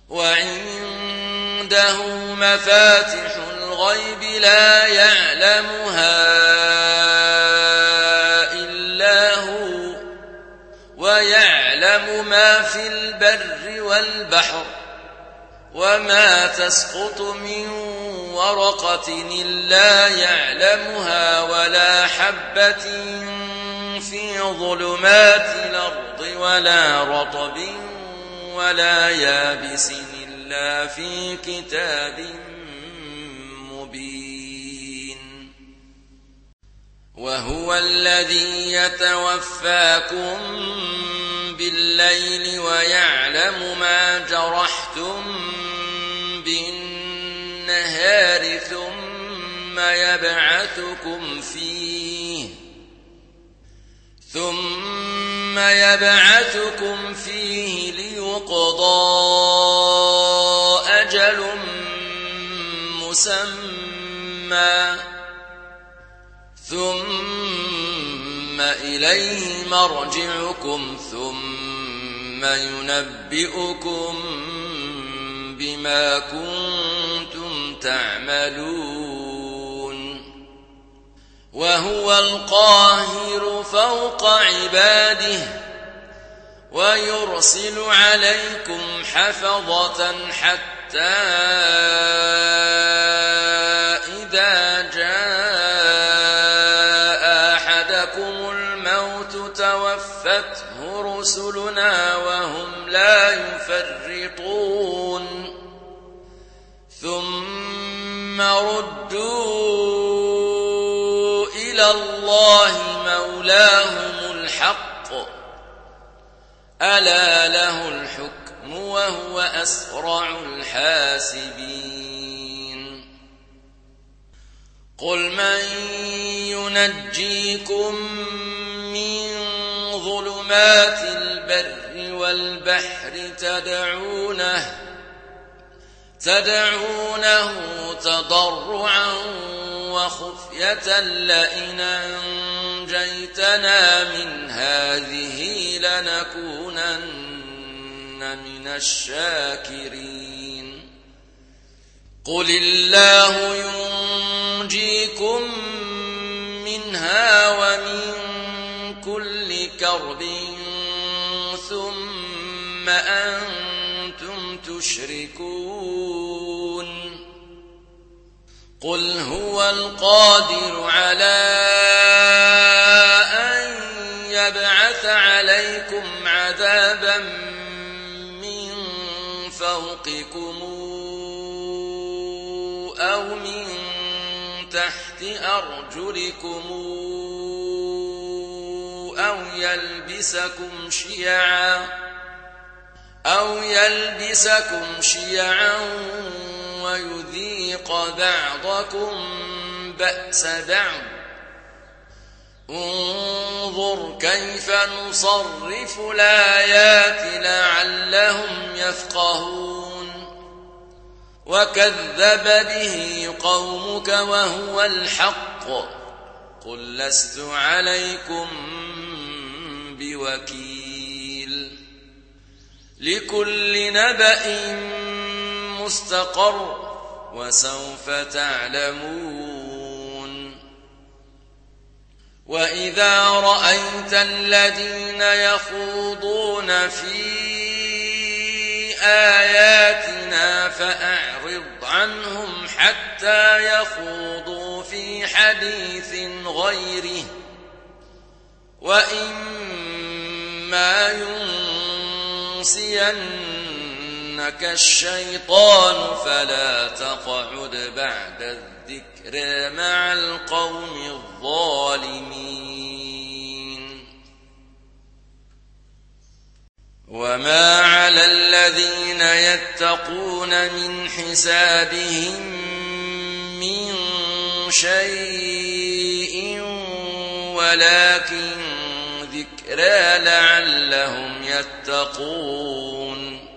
وعنده مفاتح الغيب لا يعلمها إلا هو ويعلم ما في البر والبحر وما تسقط من ورقة إلا يعلمها ولا حبة في ظلمات الأرض ولا رطب ولا يابس إلا في كتاب مبين وهو الذي يتوفاكم بالليل ويعلم ما جرحتم بالنهار ثم يبعثكم فيه ليقضى أجل مسمى ثم إليه مرجعكم ثم ينبئكم بما كنتم تعملون وهو القاهر فوق عباده ويرسل عليكم حفظة حتى إذا جاء أحدكم الموت توفته رسلنا وهم لا يفرطون ثم ردوا إلى الله مولاهم الحق ألا له الحكم وهو أسرع الحاسبين قل من ينجيكم من ظلمات البر والبحر تدعونه تضرعا وخفية لئن أنجيتنا من هذه لنكونن من الشاكرين قل الله ينجيكم منها ومن كل كرب ثم أنتم تشركون قل هو القادر على أن يبعث عليكم عذابا من فوقكم أو من تحت أرجلكم أو يلبسكم شيعا ويذيق بعضكم بأس بعض انظر كيف نصرف الآيات لعلهم يفقهون وكذب به قومك وهو الحق قل لست عليكم بوكيل لكل نبأ مستقر وسوف تعلمون وإذا رأيت الذين يخوضون في آياتنا فأعرض عنهم حتى يخوضوا في حديث غيره وإما ينسينك الشيطان فلا تقعد بعد الذكر مع القوم الظالمين وما على الذين يتقون من حسابهم من شيء ولكن ذكرى لعلهم يتقون